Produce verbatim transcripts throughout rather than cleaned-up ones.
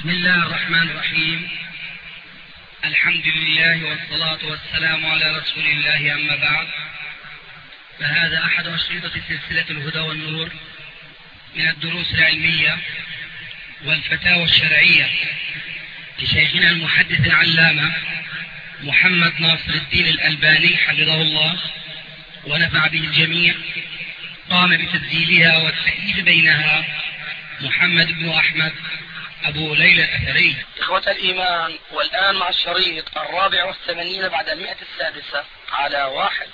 بسم الله الرحمن الرحيم. الحمد لله والصلاة والسلام على رسول الله، أما بعد، فهذا أحد أشرطة سلسلة الهدى والنور من الدروس العلمية والفتاوى الشرعية لشيخنا المحدث العلامة محمد ناصر الدين الألباني حفظه الله ونفع به الجميع. قام بتسجيلها والتأليف بينها محمد بن أحمد أبو ليلى الأثري. إخوة الإيمان، والآن مع الشريط الرابع والثمانين بعد المئة السادسة على واحد.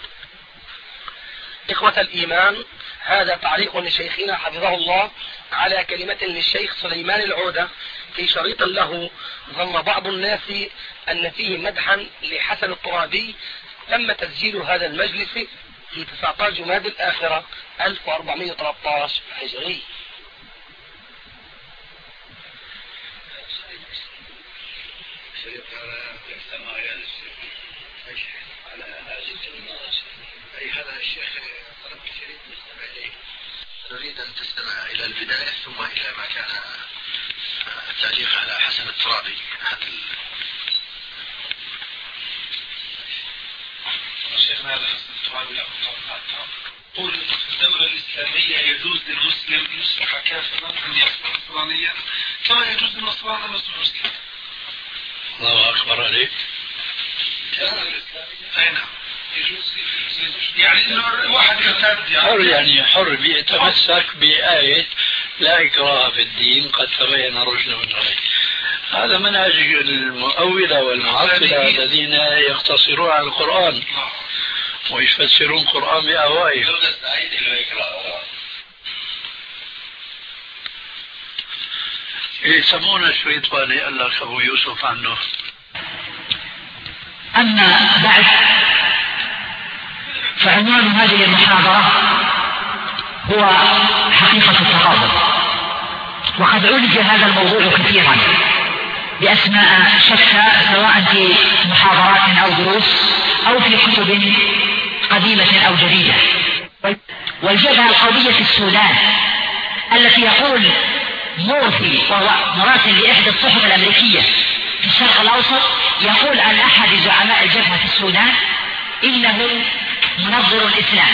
إخوة الإيمان، هذا تعليق لشيخنا حفظه الله على كلمة للشيخ سليمان العودة في شريط له ظن بعض الناس أن فيه مدحا لحسن الترابي. تم تسجيل هذا المجلس في تسعة عشر جماد الآخرة ألف وأربعمئة وثلاثة عشر هجري. أي هذا الشيخ طلب شريط نستمع إليه. نريد أن تستمع إلى البداية ثم إلى ما كان التعليق على حسن الترابي. شيخنا هذا حسن الترابي لا قول في الدولة الإسلامية يجوز للمسلم يصبح كافرا أن يصبح نصرانيا كما يجوز للنصراني أن يصبح مسلما. الله أكبر عليك. أي نعم يجوز، يعني إنه الواحد يرتد حر، يعني حر بيتمسك بآية لا إكراه في الدين قد تبين الرشد من الغي. هذا منهج المؤولة والمعطلة الذين يقتصرون على القرآن ويفسرون القرآن بأهوائهم. يسمون الشيطاني قال لك أبو يوسف عنه. أما بعد، فعنوان هذه المحاضرة هو حقيقة التقابل، وقد عولج هذا الموضوع كثيرا بأسماء شتى سواء في محاضرات أو دروس أو في كتب قديمة أو جديدة. والجبهة القومية في السودان التي يقول مورفي وهو مراسل لإحدى الصحف الأمريكية في الشرق الأوسط يقول عن أحد زعماء الجبهة في السودان إنه منظر الإسلام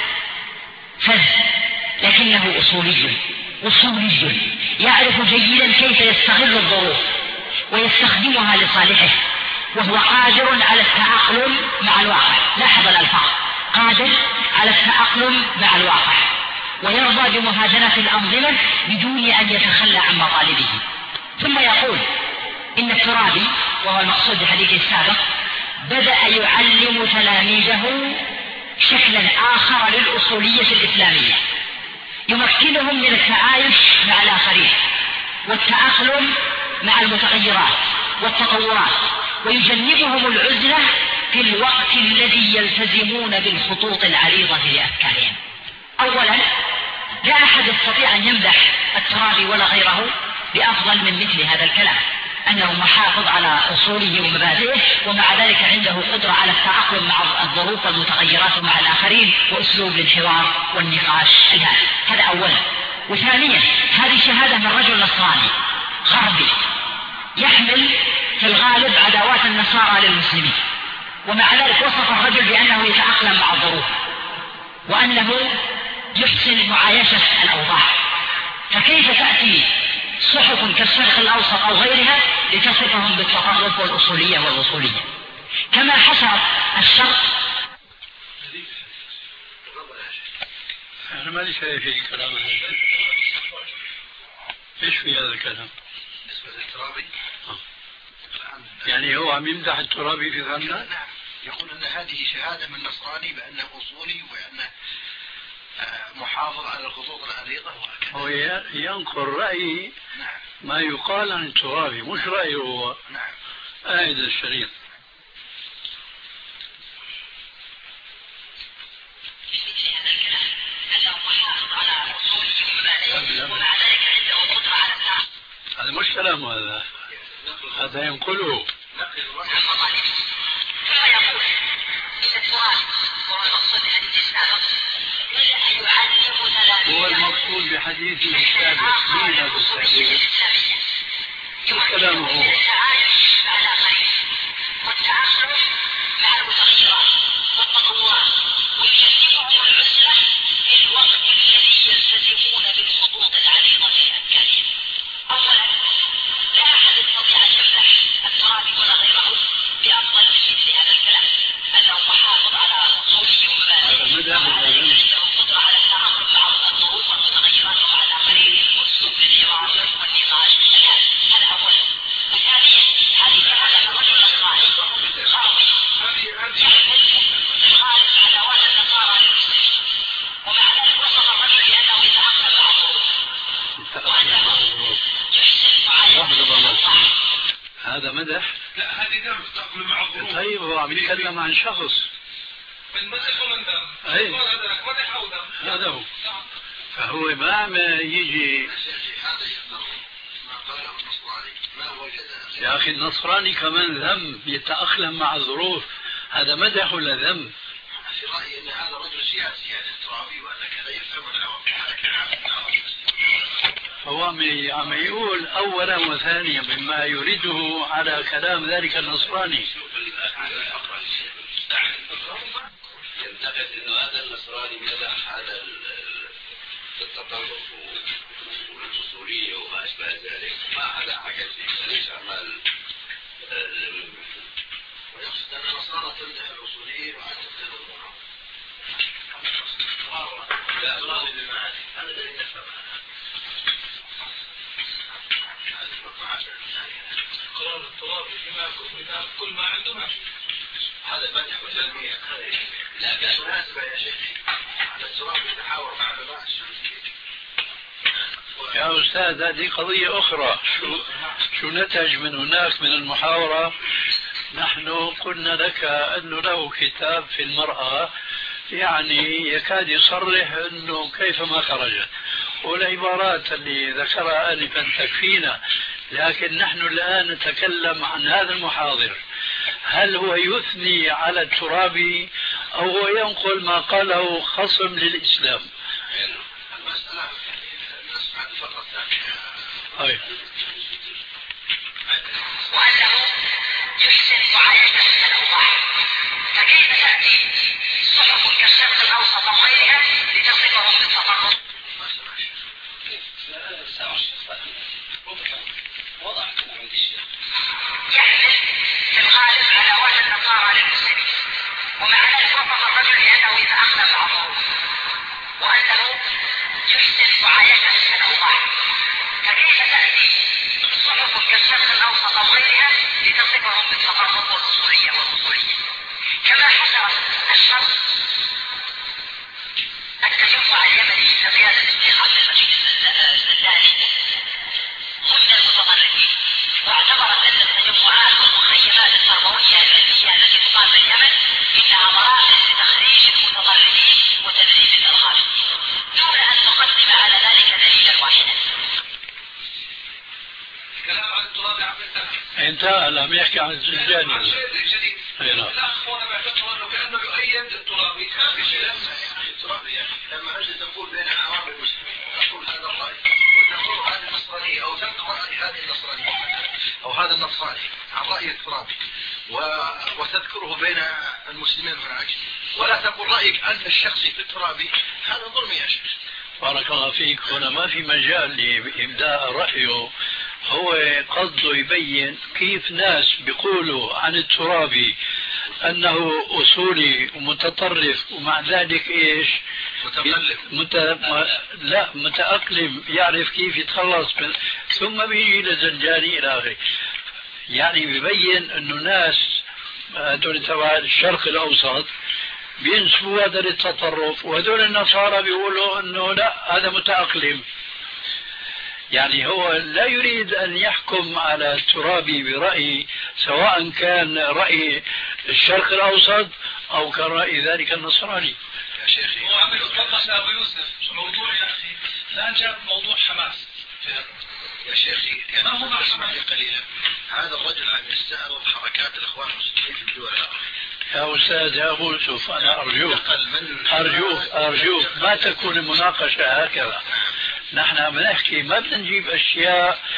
فذ، لكنه أصولي أصولي يعرف جيدا كيف يستغل الظروف ويستخدمها لصالحه، وهو قادر على التأقلم مع الواقع. لاحظ الألفاظ، قادر على التأقلم مع الواقع ويرضى بمهادنة الأنظمة بدون أن يتخلى عن مطالبه. ثم يقول إن الترابي، وهو المقصود بحديثه السابق، بدأ يعلم تلاميذه شكلا آخر للأصولية الإسلامية يمكنهم من التعايش مع الآخرين والتأقلم مع المتغيرات والتطورات، ويجنبهم العزلة في الوقت الذي يلتزمون بالخطوط العريضة لأفكارهم. أولا، لا أحد يستطيع أن يمدح الترابي ولا غيره بأفضل من مثل هذا الكلام، أنه محافظ على أصوله ومبادئه، ومع ذلك عنده قدرة على التأقلم مع الظروف والمتغيرات ومع الآخرين وأسلوب الحوار والنقاش الهادئ. هذا أولا. وثانيا، هذه شهادة من رجل نصراني غربي يحمل في الغالب عداوات النصارى للمسلمين، ومع ذلك وصف الرجل بأنه يتأقلم مع الظروف وأنه يحسن معايشة الأوضاع. فكيف تأتي صحف كالشرق الأوسط أو غيرها لتصفهم بالتطرف والأصولية والوصولية؟ كما حصل الشرق. أنا ما لي شيء في الكلام هذا. إيش في هذا الكلام؟ بالنسبة للترابي يعني هو عم يمدح الترابي في غنى؟ نعم، يقول أن هذه شهادة من نصراني بأنه أصولي وأنه محافظ على الخطوط العريضة. هو ينقل رأي نعم. ما يقال عن الترابي، مش رأيه هو. نعم. آيد الشريط. هذا مش كلام، هذا هذا ينقله. كما يقول إن الترابي وهو المقصود بحديث السابق بدأ يعلم تلاميذه هو المقصود بحديث السابق. مين هذا السابق؟ كلامه هو. والتعامل مع المتغيرات والتطورات ويكلفهم العسرة في الوقت الذي يلتزمون بالخطوط العريضة الأمكانية. أولا، لا أحد يستطيع أن يمنح الترابي ولا غيره بأفضل من مثل هذا الكلام أنه محافظ على أصوله ومبادئه وعنده القدرة على التعامل مع الظروف والمتغيرات ومع الآخرين والأسلوب في الحوار والنقاش. هذا أولا. وثانيا، هذه هذا الرجل الصالح خاوي يخالف عداوات النصارى للمسلمين، ومع ذلك وصف الرجل بأنه يتعامل مع الظروف وأنه يحسن معايشة. هذا مدح؟ لا، هذه دم تأكل مع الظروف. طيب هو عم يتكلم عن شخص. من مدح ومن دم. أي. مدح أو دم. هذا هو. فهو ما عم يجي. يا أخي النصراني كمان ذم يتأقلم مع الظروف، هذا مدح ولا ذم؟ في رأيي أن هذا رجل سياسي يعني الترابي وأن كذا يفهم العوام. هو عم يقول أولا وثانيا بما يريده على كلام ذلك النصراني. ينتقد أنه هذا النصراني مدح هذا التطرف والأصولية وما أشبه ذلك، ما هذا حاجة فيه ليش عمال ويقصد أن النصارى تمدح الأصوليين وعن تمدح المعارضة. لا الله بالمعاني هذا الذي نفهم قرار التراب بما كل ما عنده ماشي. هذا مدح وتلميع. لا بالمناسبة يا شيخ هذا التراب يتحاور مع علماء السعودية. يا أستاذ هذه قضية أخرى. شو, شو نتج من هناك من المحاورة؟ نحن قلنا لك أنه له كتاب في المرأة يعني يكاد يصرح أنه كيفما خرجت، والعبارات اللي ذكرها آنفا تكفينا، لكن نحن الآن نتكلم عن هذا المحاضر. هل هو يثني على الترابي أو هو ينقل ما قاله خصم للإسلام؟ المسألة نسمع الفقرة الثانية. أي. وأنه يحسن معايشة الأوضاع، فكيف تأتي صحف كالشرق الأوسط وغيرها لتصفهم بالتطرف؟ يحمل في الغالب عداوات النصارى للمسلمين، ومع ذلك وصف الرجل بأنه يتأقلم مع الظروف وأنه يحسن معايشة الأوضاع، فكيف تأتي صحف كالشرق الأوسط وغيرها لتصفهم بالتطرف والأصولية والأصولية؟ كما حصل الشرق التجمع اليمني بقيادة الشيخ عبد المجيد الزلالي ضمن المتطرفين، واعتبرت أن التجمعات والمخيمات التربوية العلمية التي تقام في اليمن إنها مراكز لتخريج المتطرفين وتدريب الإرهابيين، دون أن تقدم على ذلك دليلا واحدا. كلام عن التراب عم ينتهي. انتهى، لم يحكي عن الزنجاني. عن شيء جديد. الأخ هنا بيعتبر أنه كأنه يؤيد الترابي. ما في شيء. الترابي لما أجد تقول بين عوام المسلمين تقول هذا الرأي وتقول هذه النصرانية أو تنقل رأي هذه النصرانية أو هذا النصراني عن رأي الترابي و... وتذكره بين المسلمين هناك، ولا تقول رأيك أنت الشخصي في الترابي، هذا ظلم يا شيخ. بارك الله فيك. هنا ما في مجال لإبداء رأيه، هو قصده يبين كيف ناس بيقولوا عن الترابي أنه أصولي ومتطرف ومع ذلك إيش متملك مت... م... لا متأقلم، يعرف كيف يتخلص من... ثم بيجي لزنجاني إلى آخره. يعني بيبين أنه ناس هذول تبع الشرق الأوسط بينسبوا هذا للتطرف، وهذول النصارى بيقولوا أنه لا هذا متأقلم. يعني هو لا يريد أن يحكم على الترابي برأي، سواء كان رأي الشرق الأوسط أو كان رأي ذلك النصراني. يا شيخي هو عم يتوقف أبو يوسف موضوع يا أخي الآن جاب موضوع حماس. يا شيخي ما هو مع اسمعني قليلا، هذا الرجل عم يستعرض حركات الإخوان المسلمين في الدول العربية. يا أستاذ يا أبو يوسف أنا أرجوك أرجوك أرجوك ما تكون المناقشة هكذا. نحن بنحكي ما بدنا نجيب أشياء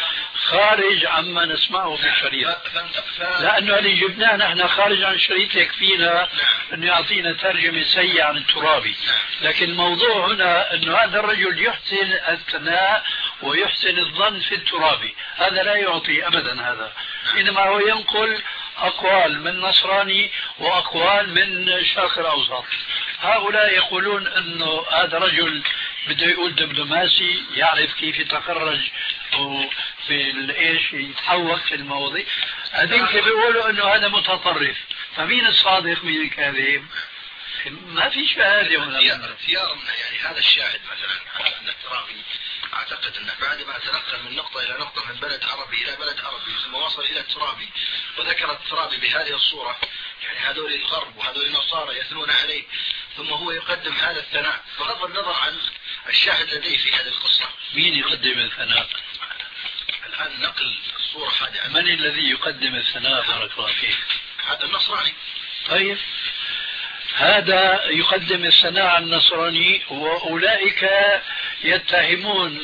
خارج عما نسمعه في الشريط، لأنه اللي جبناه نحن خارج عن الشريط يكفينا أنه يعطينا ترجمة سيئة عن الترابي. لكن الموضوع هنا أنه هذا الرجل يحسن الثناء ويحسن الظن في الترابي، هذا لا يعطي أبدا هذا، إنما هو ينقل أقوال من نصراني وأقوال من الشرق الأوسط. هؤلاء يقولون أنه هذا رجل بده يقول دبلوماسي، يعرف كيف يتخرج وفي الايش يتحوك في المواضيع. هذيك بيقولوا انه هذا متطرف، فمين الصادق مين الكاذب؟ ما في شهاده هنا. اختيار يعني هذا الشاهد مثلا ان الترابي اعتقد انه بعد ما تنقل من نقطه الى نقطه من بلد عربي الى بلد عربي ثم وصل الى الترابي وذكر الترابي بهذه الصوره، يعني هذول الغرب وهذول النصارى يثنون عليه، ثم هو يقدم هذا الثناء بغض النظر عن الشاهد لديه في هذه القصه. مين يقدم الثناء؟ الان نقل الصوره هذه. من الذي يقدم الثناء بارك الله فيك؟ هذا النصراني. طيب هذا يقدم الثناء على النصراني، واولئك يتهمون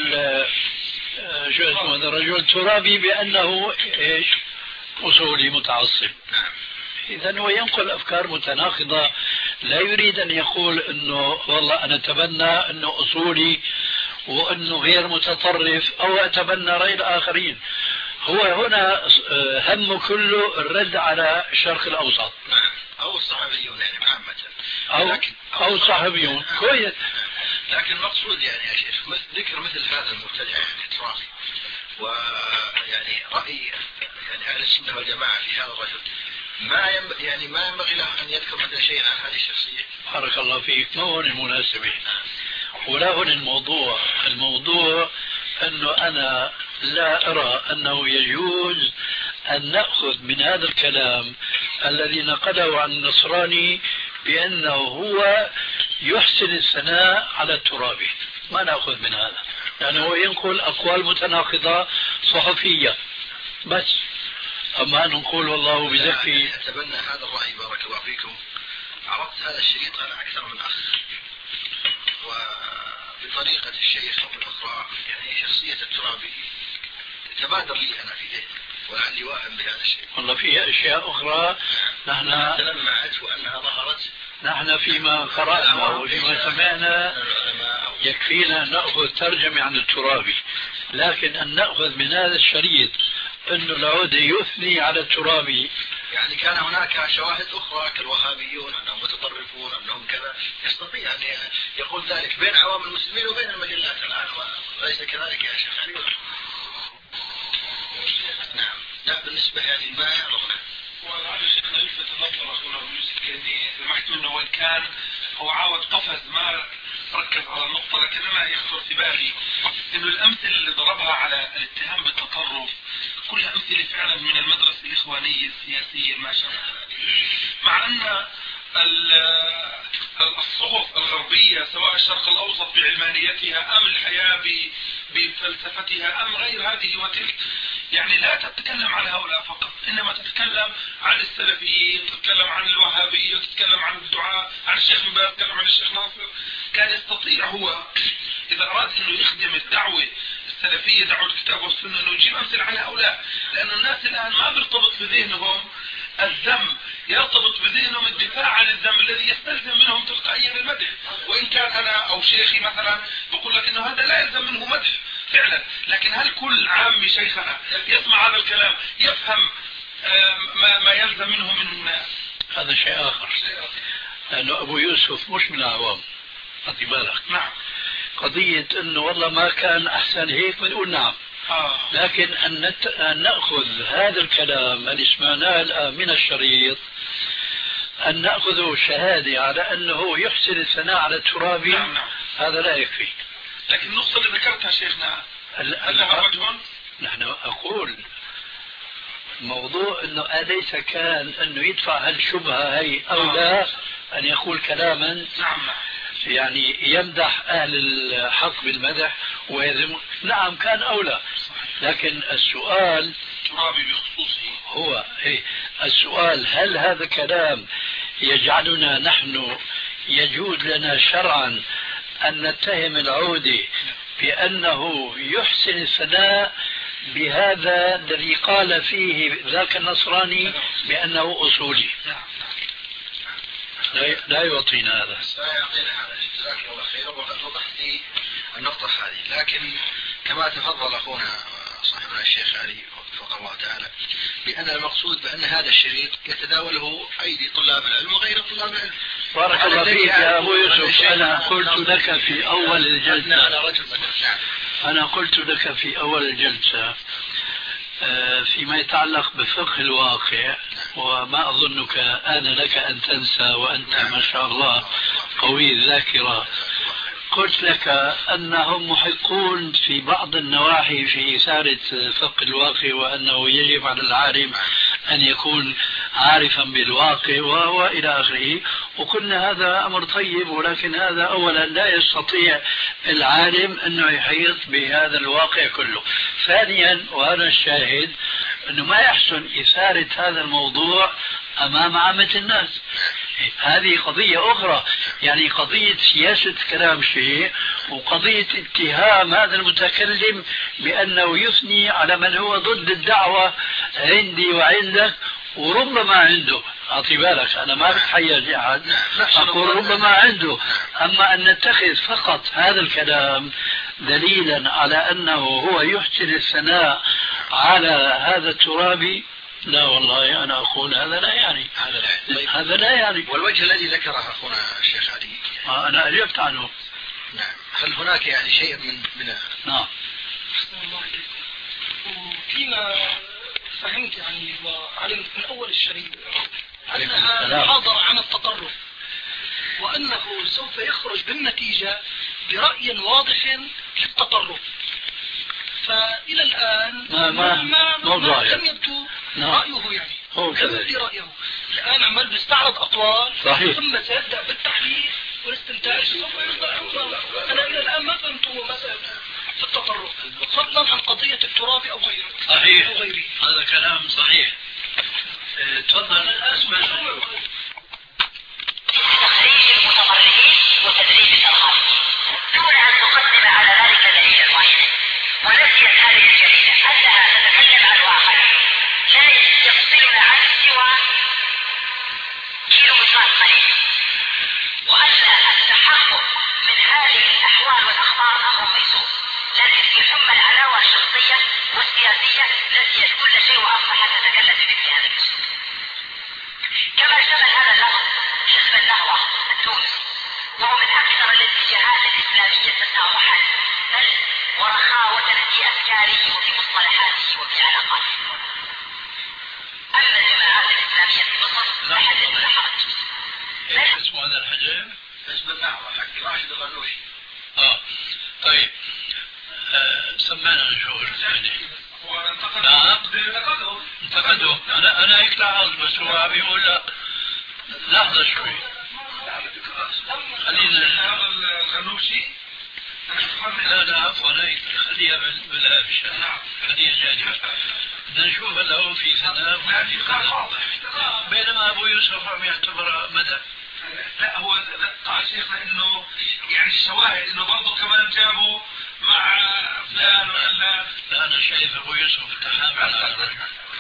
شو اسمه هذا الرجل الترابي بانه ايش؟ اصولي متعصب. اذا هو ينقل افكار متناقضه، لا يريد ان يقول انه والله انا اتبنى انه اصولي وانه غير متطرف او اتبنى راي الاخرين. هو هنا همه كله الرد على الشرق الاوسط او الصحفيون يعني عامه، او لكن او الصحفيون كويس. لكن المقصود يعني يا شيخ ذكر مثل هذا المبتدع الترابي ويعني راي يعني اهل السنه والجماعه في هذا الرجل، ما ينبغي يعني ما ينبغي له ان يذكر مثل شيء عن هذه الشخصيه. بارك الله فيك. ما هون المناسبه ولا هون الموضوع. الموضوع انه انا لا ارى انه يجوز ان ناخذ من هذا الكلام الذي نقله عن النصراني بانه هو يحسن الثناء على الترابي، ما ناخذ من هذا، لانه هو ينقل اقوال متناقضه صحفيه بس. اما ان نقول والله بزكي. اتبنى هذا الراي بارك الله فيكم. عرضت هذا الشريط انا اكثر من اخ، وبطريقه الشيخ والاخرى يعني شخصيه الترابي تبادر لي انا في ذهني ولعلي واهم بهذا الشيء. والله في اشياء اخرى نحن تلمعت وانها ظهرت، نحن فيما قرانا وفيما سمعنا يكفينا ان ناخذ ترجمه عن الترابي، لكن ان ناخذ من هذا الشريط انه العودة يثني على الترابي. يعني كان هناك شواهد اخرى كالوهابيون انهم متطرفون انهم كذا، يستطيع ان يقول ذلك بين عوام المسلمين وبين المجلات الان، وليس كذلك يا شيخ علي. نعم لا بالنسبه يعني ما يعرفنا. وهذا شيخنا يلفت النظر اخونا ابو يوسف كندي، سمحت انه وان كان هو عاود قفز ما ركز على النقطه، لكن انا يخطر في بالي انه الامثله اللي ضربها على الاتهام بالتطرف كلها امثله فعلا من المدرسه الاخوانيه السياسيه ما شابه ذلك، مع ان الصحف الغربيه سواء الشرق الاوسط بعلمانيتها ام الحياه بفلسفتها ام غير هذه وتلك يعني لا تتكلم عن هؤلاء فقط، انما تتكلم عن السلفيين، تتكلم عن الوهابيه، تتكلم عن الدعاء، عن الشيخ بن باز، تتكلم عن الشيخ ناصر. كان يستطيع هو اذا اراد انه يخدم الدعوه السلفيه دعوه الكتاب والسنه انه يجيب امثله عن هؤلاء، لان الناس الان ما بيرتبط في ذهنهم الذم، يرتبط بذهنهم الدفاع عن الذم الذي يستلزم منهم تلقائيا المدح، وان كان انا او شيخي مثلا بقول لك انه هذا لا يلزم منه مدح فعلا، لكن هل كل عام شيخنا يسمع هذا الكلام يفهم ما ما يلزم منه من هذا شيء اخر؟ لانه ابو يوسف مش من العوام، خذي بالك. نعم. قضيه انه والله ما كان احسن هيك بنقول نعم. آه. لكن أن, نت... أن نأخذ هذا الكلام اللي سمعناه الآن من الشريط أن نأخذه شهادة على أنه يحسن الثناء على الترابي. نعم نعم. هذا لا يكفي. لكن النقطة اللي ذكرتها شيخنا هل لها وجه؟ نحن أقول موضوع أنه أليس كان أنه يدفع هالشبهة هي أو لا أن يقول كلاما. نعم نعم. يعني يمدح أهل الحق بالمدح ويذم. نعم كان أولى، لكن السؤال ترابي بخصوصه هو إيه؟ السؤال هل هذا كلام يجعلنا نحن يجوز لنا شرعا أن نتهم العودة بأنه يحسن الثناء بهذا الذي قال فيه ذاك النصراني بأنه أصولي. لا يعطينا هذا. لا يعطينا هذا. جزاك الله خير. وقد وضحت لي النقطة هذه، لكن كما تفضل أخونا صاحبنا الشيخ علي وفق الله تعالى بأن المقصود بأن هذا الشريط يتداوله أيدي طلاب العلم وغير طلاب العلم. بارك الله فيك يا أبو يوسف. أنا قلت لك في أول الجلسة أنا قلت لك في أول الجلسة فيما يتعلق بفقه الواقع، وما أظنك آن لك أن تنسى وأنت ما شاء الله قوي الذاكرة، قلت لك أنهم محقون في بعض النواحي في إثارة فقه الواقع، وأنه يجب على العالم أن يكون عارفا بالواقع وهو إلى آخره. وقلنا هذا أمر طيب، ولكن هذا أولا لا يستطيع العالم أنه يحيط بهذا الواقع كله. ثانيا وأنا الشاهد أنه ما يحسن إثارة هذا الموضوع أمام عامة الناس. هذه قضية أخرى، يعني قضية سياسة كلام شيء، وقضية اتهام هذا المتكلم بأنه يثني على من هو ضد الدعوة عندي وعندك، وربما عنده. أعطي بالك أنا ما بتحيز أحد، أقول ربما عنده. أما أن نتخذ فقط هذا الكلام دليلا على أنه هو يحسن الثناء على هذا الترابي، لا والله أنا أقول هذا لا يعني هذا لا, طيب. هذا لا يعني. والوجه الذي ذكره أخونا الشيخ علي آه أنا أجبت عنه. نعم. هل هناك يعني شيء من من نعم. وفيما فهمت يعني وعلمت من أول الشريط عليكم أنها محاضرة عن التطرف، وأنه سوف يخرج بالنتيجة برأي واضح للتطرف. فإلى الآن ما ما, ما, ما, ما لم يبدو رأيه، يعني هو كذا لم يبدو رأيه. الآن عمال بيستعرض أطوال، صحيح. ثم سيبدأ بالتحليل والاستنتاج، سوف يصدر أطوال. أنا إلى الآن ما فهمت مسألة في التطرف، فضلا عن قضية التراب أو غيره. صحيح. أو غيره. هذا كلام صحيح. اه تفضل. أسمع. تخريج المتطرفين وتدريب الأرهاب دون أن تقدم على ذلك دليلا واحدا، ونسيت هذه الجريدة أنها تتكلم عن واقع لا يفصلنا عنه سوى كيلومترات قليلة، وأن التحقق من هذه الأحوال والأخبار أمر ميسور، لكن يحمل علاوة الشخصية والسياسية نسيت كل شيء وأصبحت تتكلم بمثل هذا الأسلوب. كما شمل هذا اللفظ حزب النهضة التونسي، وهو من أكثر الاتجاهات الإسلامية تسامحا بل ورخاوة في أفكاره وفي مصطلحاته وفي علاقاته. أما الجماعات الإسلامية في مصر فحدث ولا حرج. ايش اسمه هذا الحزب؟ حزب النهضة حق راشد الغنوشي. اه طيب. آه سمعنا نشوف الثاني. نعم انتقدوا. انا انا هيك لاحظ، بس هو عم يقول لا لحظة شوي خلينا. هذا الغنوشي لا لا عفوا هيك خليها بالهامش، خليها جانبا. بدنا نشوف هلا هو في ثناء وفي خلاف، بينما ابو يوسف عم يعتبر مدى. لا هو قال شيخنا انه يعني الشواهد انه برضه كمان جابوا مع فلان ولا. لا انا شايف ابو يوسف تحامل على الرجل.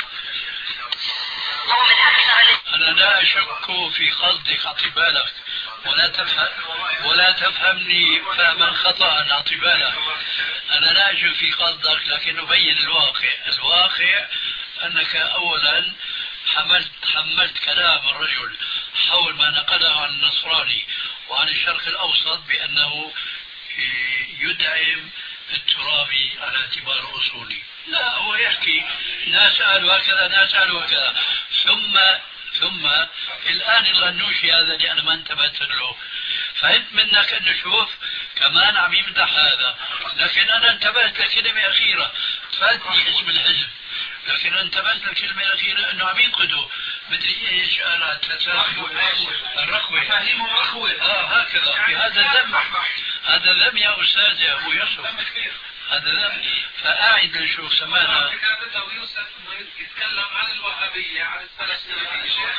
انا لا اشك في قصدك، اعطي بالك، ولا تفهم ولا تفهمني فهما خطأ، اعطي بالك. انا لا اشك في قصدك، لكن ابين الواقع. الواقع انك اولا حملت حملت كلام الرجل حول ما نقله عن النصراني وعن الشرق الاوسط بانه يدعم الترابي على اعتبار اصولي. لا، هو يحكي ناس قالوا هكذا ناس قالوا هكذا، ثم ثم الان الغنوشي هذا اللي انا ما انتبهت له فهمت منك انه شوف كمان عم يمدح هذا، لكن انا انتبهت لكلمه اخيره فاتني اسم الحزب، لكن انتبهت للكلمه الاخيره انه عم ينقدوا مدري ايش قال التساهل الرخوه فهيمه رخوه اه هكذا. هذا ذم، هذا ذم يا استاذ يا ابو يوسف، هذا ذم. فقاعد نشوف سمعنا كتابته ابو يوسف يتكلم عن الوهابيه عن السلفيه.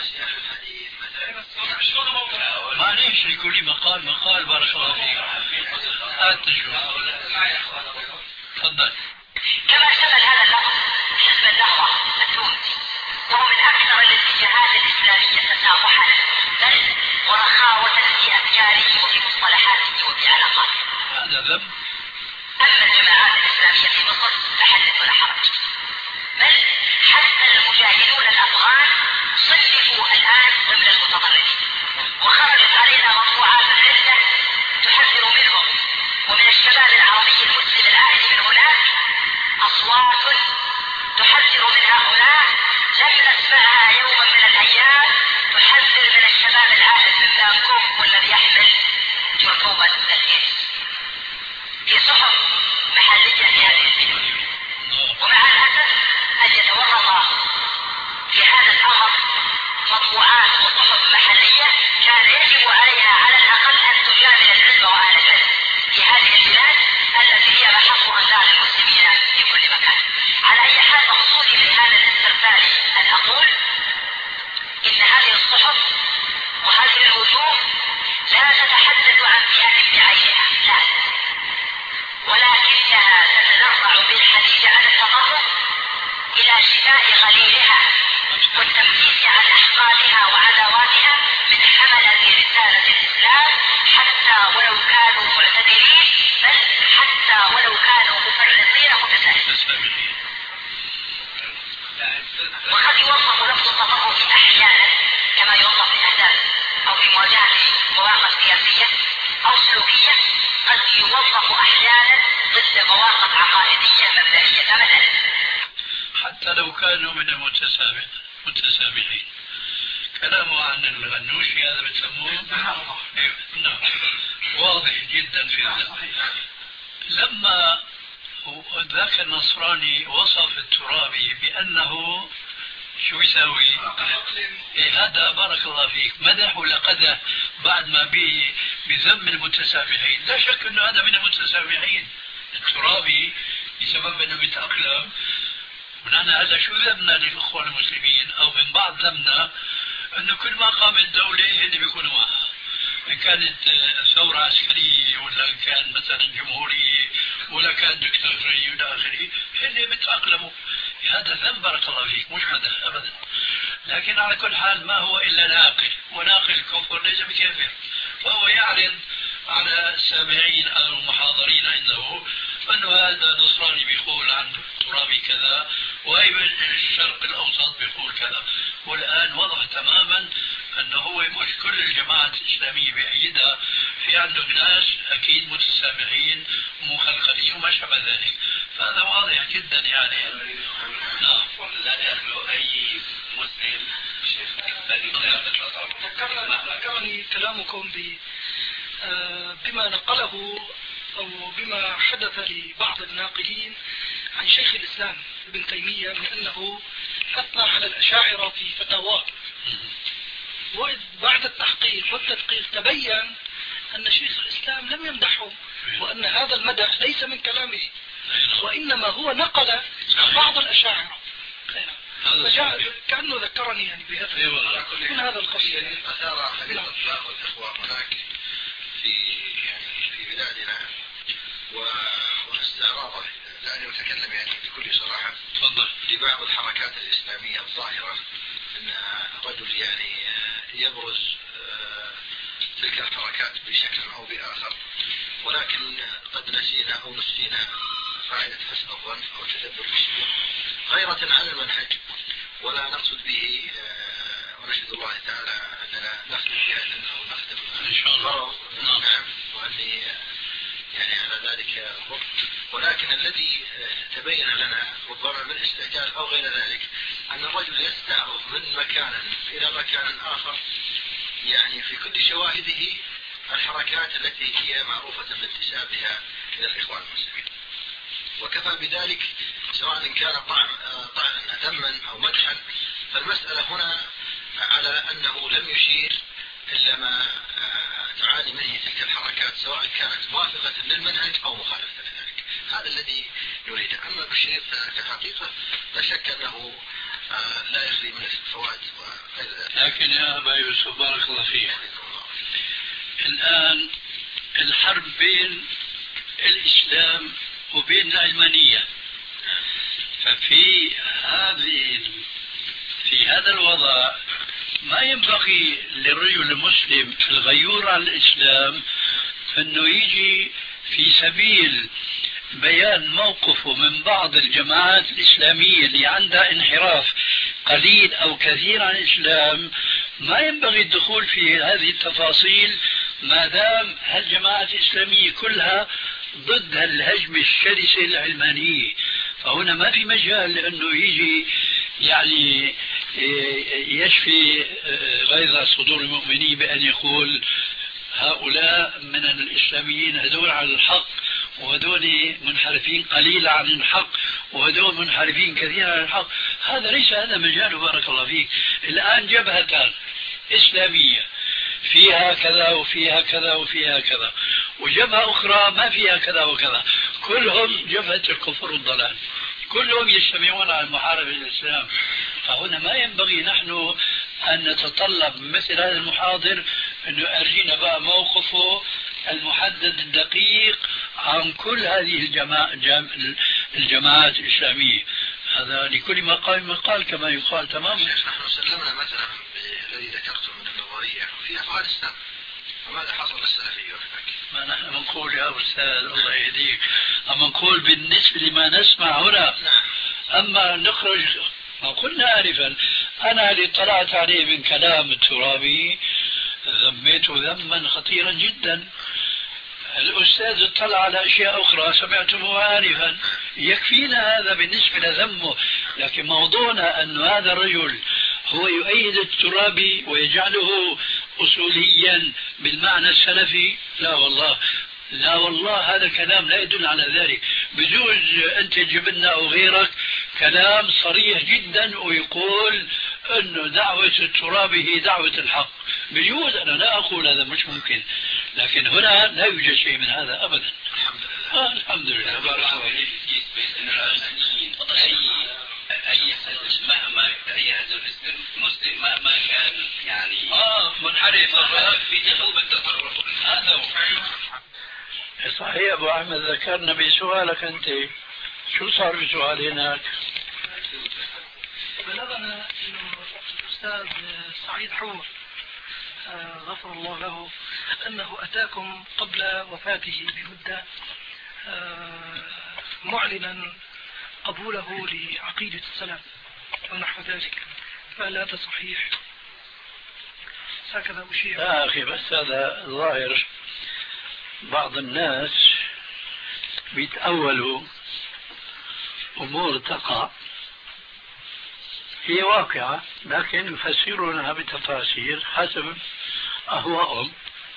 معليش لكل مقال مقال. بارك الله فيك. هات نشوف. تفضل. كما اشتمل هذا اللفظ حزب النهضة التونسي، وهو من أكثر الاتجاهات الإسلامية تسامحا بل ورخاوة في أفكاره وفي مصطلحاته وفي علاقاته. هذا ذنب. أما الجماعات الإسلامية في مصر فحدث ولا حرج، بل حتى المجاهدون الأفغان صنفوا الآن ضمن المتطرفين، وخرجت علينا مطبوعات عدة تحذر منهم، ومن الشباب العربي المسلم العائد من هناك أصوات تحذر من هؤلاء لم نسمعها يوما من الأيام تحذر من الشباب العائد من بانكوك والذي يحمل جرثومة الإيدز في صحف محلية في هذه البلاد. ومع الأسف أن يتورط في هذا الأمر مطبوعات وصحف محلية كان يجب عليها على الأقل أن تجامل العلم وأهل العلم في هذه البلاد التي هي محط أنظار المسلمين في كل مكان. على أي حال مقصودي من هذا الاسترسال أن أقول إن هذه الصحف وهذه الوجوه لا تتحدث عن فئة بعينها، لا، ولكنها تتنرع بالحديث عن التطرف إلى شفاء غليلها والتنفيس عن أحقادها وعداواتها من حملة رسالة الإسلام، حتى ولو كانوا معتدلين بل حتى ولو كانوا مفرطين متساهلين. وقد يوصف لفظ التطرف أحيانا كما يوصف في الأحداث أو في مواجهة مواقف سياسية أو سلوكية، قد يوظف أحيانا ضد مواقف عقائدية مبدئية مثلا. حتى لو كانوا من المتسامح متسامحين. كلامه عن الغنوشي هذا بتسموه نعم واضح جدا في هذا. لما ذاك النصراني وصف الترابي بأنه شو يساوي؟ إيه هذا بارك الله فيك مدح ولا قدح بعد ما بي بذم المتسامحين؟ لا شك أنه هذا من المتسامحين. الترابي بسبب أنه بيتأقلم، ونحن هذا شو ذمنا للإخوان المسلمين أو من بعض ذمنا أنه كل ما قامت دولة هن بيكونوا معها، إن كانت ثورة عسكرية ولا إن كان مثلا جمهورية ولا كان دكتاتورية ولا آخره، هن بيتأقلموا. هذا ذنب بارك الله فيك مش مدح أبدا. لكن على كل حال ما هو إلا ناقل، وناقل كفر ليس بكافر، فهو يعرض على السامعين أو المحاضرين عنده أنه هذا نصراني بيقول عن ترابي كذا، وأي من الشرق الأوسط بيقول كذا. والآن وضح تماما أنه هو مش كل الجماعات الإسلامية بيأيدها، في عندهم ناس أكيد متسامحين ومخلخلين وما شابه ذلك، فهذا واضح جدا يعني. نعم. لا يخلو أي مسلم ذكرني كلامكم بما نقله أو بما حدث لبعض الناقلين عن شيخ الإسلام ابن تيمية من أنه أثنى على الأشاعرة في فتاواه، وبعد التحقيق والتدقيق تبين أن شيخ الإسلام لم يمدحهم، وأن هذا المدح ليس من كلامه وإنما هو نقل بعض الأشاعرة. كأنه ذكرني يعني بهذا من هذا القصير. أثار حديث بعض الإخوة هناك في يعني في بلادنا واستعراضه، لأني أتكلم يعني بكل صراحة لبعض الحركات الإسلامية الظاهرة أن رجل يعني يبرز تلك الحركات بشكل أو بآخر، ولكن قد نسينا أو نسينا فائدة حسن الظن أو تدبر الشيوخ غيرة على المنهج، ولا نقصد به ونشهد الله تعالى أننا نخدم فئة أو نخدم إن شاء الله. نعم، وأني يعني على ذلك ضبط، ولكن الذي تبين لنا ربما من استعجال أو غير ذلك أن الرجل يستعرض من مكان إلى مكان آخر، يعني في كل شواهده الحركات التي هي معروفة بانتسابها إلى الإخوان المسلمين، وكفى بذلك سواء كان طعن طعنا ذما أو مدحا. فالمسألة هنا على أنه لم يشير إلا ما تعاني منه تلك الحركات، سواء كانت موافقة للمنهج أو مخالفة لذلك. هذا الذي نريده. أما بالشريط كحقيقة لا شك أنه لا يخلي من الفوائد وغير ذلك. لكن يا أبا يوسف بارك الله فيك، الآن الحرب بين الإسلام وبين العلمانية ففي هذه في هذا الوضع ما ينبغي للرجل المسلم الغيور على الإسلام أنه يجي في سبيل بيان موقفه من بعض الجماعات الإسلامية اللي عندها انحراف قليل أو كثير عن الإسلام. ما ينبغي الدخول في هذه التفاصيل ما دام هالجماعات الإسلامية كلها ضد الهجمة الشرسة العلمانية. فهنا ما في مجال لأنه يجي يعني يشفي غيظ صدور المؤمنين بأن يقول هؤلاء من الإسلاميين هذول على الحق وهذول منحرفين قليلا عن الحق وهذول منحرفين كثيرا عن الحق. هذا ليس هذا مجاله. بارك الله فيك. الآن جبهتان إسلامية فيها كذا وفيها كذا وفيها كذا، وجبهة أخرى ما فيها كذا وكذا، كلهم جبهة الكفر والضلال، كلهم يجتمعون على محاربة الإسلام. فهنا ما ينبغي نحن أن نتطلب مثل هذا المحاضر أنه أرجينا بقى موقفه المحدد الدقيق عن كل هذه الجماع... الجماعات الإسلامية. هذا لكل مقام مقال كما يقال تماما. نحن سلمنا مثلا الذي ذكرته من النظرية في أفغانستان، فماذا حصل للسلفية هناك؟ ما نحن نقول يا أستاذ الله يهديك، أما نقول بالنسبة لما نسمع هنا. أما نخرج ما قلنا آنفا، أنا اللي طلعت عليه من كلام الترابي ذميته ذما خطيرا جدا. الأستاذ اطلع على أشياء أخرى سمعتموها آنفا، يكفينا هذا بالنسبة لذمه. لكن موضوعنا أن هذا الرجل هو يؤيد الترابي ويجعله أصوليا بالمعنى السلفي، لا والله لا والله هذا الكلام لا يدل على ذلك. بجوز أنت جبنا أو غيرك كلام صريح جدا ويقول أنه دعوة الترابي هي دعوة الحق، بجوز أنا لا أقول هذا مش ممكن، لكن هنا لا يوجد شيء من هذا أبدا. آه الحمد لله. بارك الله فيك. أي حزب مهما أي حزب مسلم مهما كان يعني آه منحرف في جنوب التطرف هذا هو. صحيح أبو أحمد، ذكرنا بسؤالك أنت، شو صار بسؤال هناك؟ بلغنا أنه الأستاذ سعيد حور غفر الله له أنه أتاكم قبل وفاته بمدة معلنا قبوله لعقيدة السلف أو نحو ذلك، فهل هذا صحيح؟ هكذا أشير. لا أخي، بس هذا ظاهر بعض الناس بيتأولوا أمور تقع هي واقعة لكن يفسرونها بتفاسير حسب أهوائهم.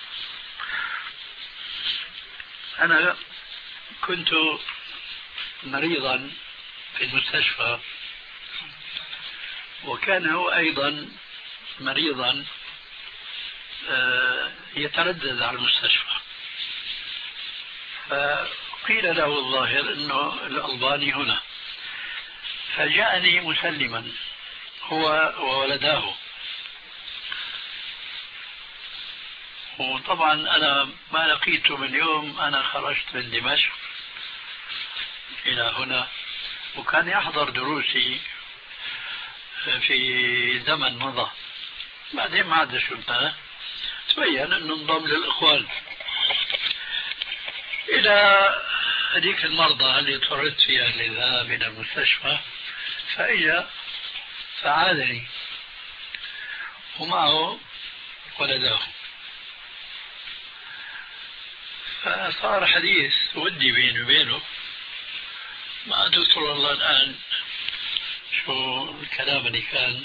أنا كنت مريضا في المستشفى وكان هو أيضا مريضا يتردد على المستشفى، فقيل له الظاهر أنه الألباني هنا، فجاءني مسلما هو وولداه. وطبعا أنا ما لقيته من يوم أنا خرجت من دمشق إلى هنا، وكان يحضر دروسي في زمن مضى، بعدين ما عاد شفناه، تبين أنه انضم للإخوان. إلى هذيك المرضى اللي اضطررت فيها للذهاب إلى المستشفى، فإجا فعادني ومعه ولداه، فصار حديث ودي بيني وبينه، ما أذكر والله الآن شو الكلام اللي كان،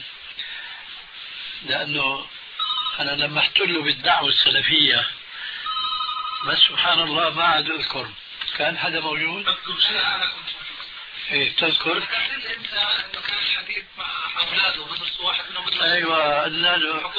لأنه أنا لما احتله بالدعوة السلفية بس سبحان الله ما عاد أذكر. كان حدا موجود؟ ايه تذكر؟ انت انه كان الحديث مع اولاده مدرس واحد منهم مدرس ايوه قلنا له،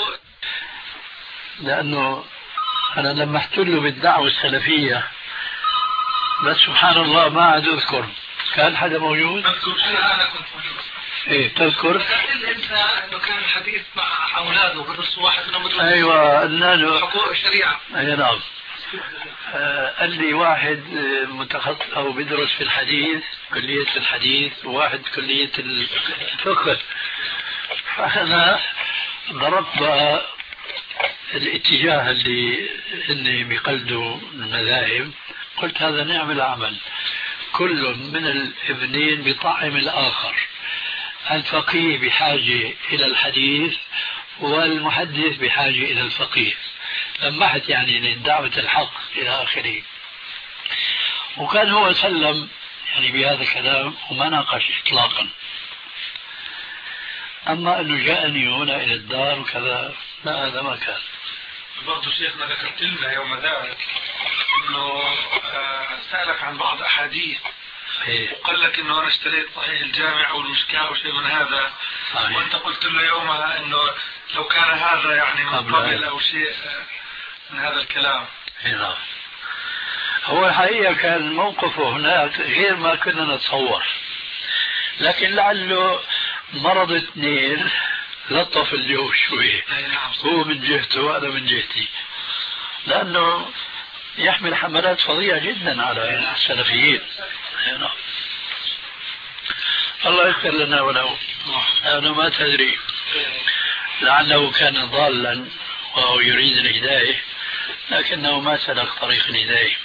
لانه انا لما احتله بالدعوه السلفيه بس سبحان الله ما عاد اذكر. كان حدا موجود؟ انا كنت موجود. ايه تذكر؟ انت انه كان الحديث مع اولاده مدرس واحد منهم مدرس ايوه قلنا له حقوق الشريعه. اي نعم. قال لي واحد متخصص أو بيدرس في الحديث كلية الحديث وواحد كلية الفقه، فأنا ضربت بقى الاتجاه اللي اللي بيقلدوا المذاهب، قلت هذا نعم العمل، كل من الابنين بطعم الآخر، الفقيه بحاجة إلى الحديث والمحدث بحاجة إلى الفقيه، لمحت يعني لدعوة الحق إلى آخره. وكان هو سلم يعني بهذا الكلام وما ناقش إطلاقا. أما أنه جاءني هنا إلى الدار وكذا لا، هذا ما كان. برضو شيخنا ذكرت لنا يوم ذلك أنه سألك عن بعض أحاديث وقال لك أنه أنا اشتريت صحيح الجامع أو المشكاة أو شيء من هذا، صحيح. وأنت قلت له يومها أنه لو كان هذا يعني من قبل أو شيء من هذا الكلام. نعم. هو الحقيقة كان موقفه هناك غير ما كنا نتصور، لكن لعله مرض اثنين لطف الجو شوي، هو من جهته وأنا من جهتي، لأنه يحمل حملات فظيعة جدا على السلفيين. الله يغفر لنا وله. أنا ما تدري لعله كان ضالا وهو يريد الهداية لكنه ما سلك طريق الهداية.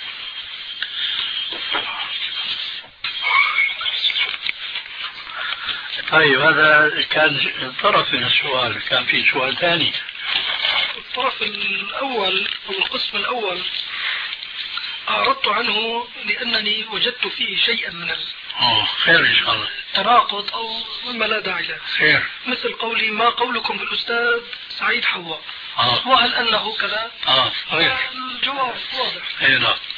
طيب هذا كان طرف من السؤال، كان في سؤال ثاني. الطرف الأول أو القسم الأول أعرضت عنه لأنني وجدت فيه شيئا من أوه خير إن شاء الله التناقض أو مما لا داعي له، خير. مثل قولي ما قولكم بالأستاذ سعيد حواء، آه. وهل أنه كذا؟ آه. الجواب واضح. أي نعم.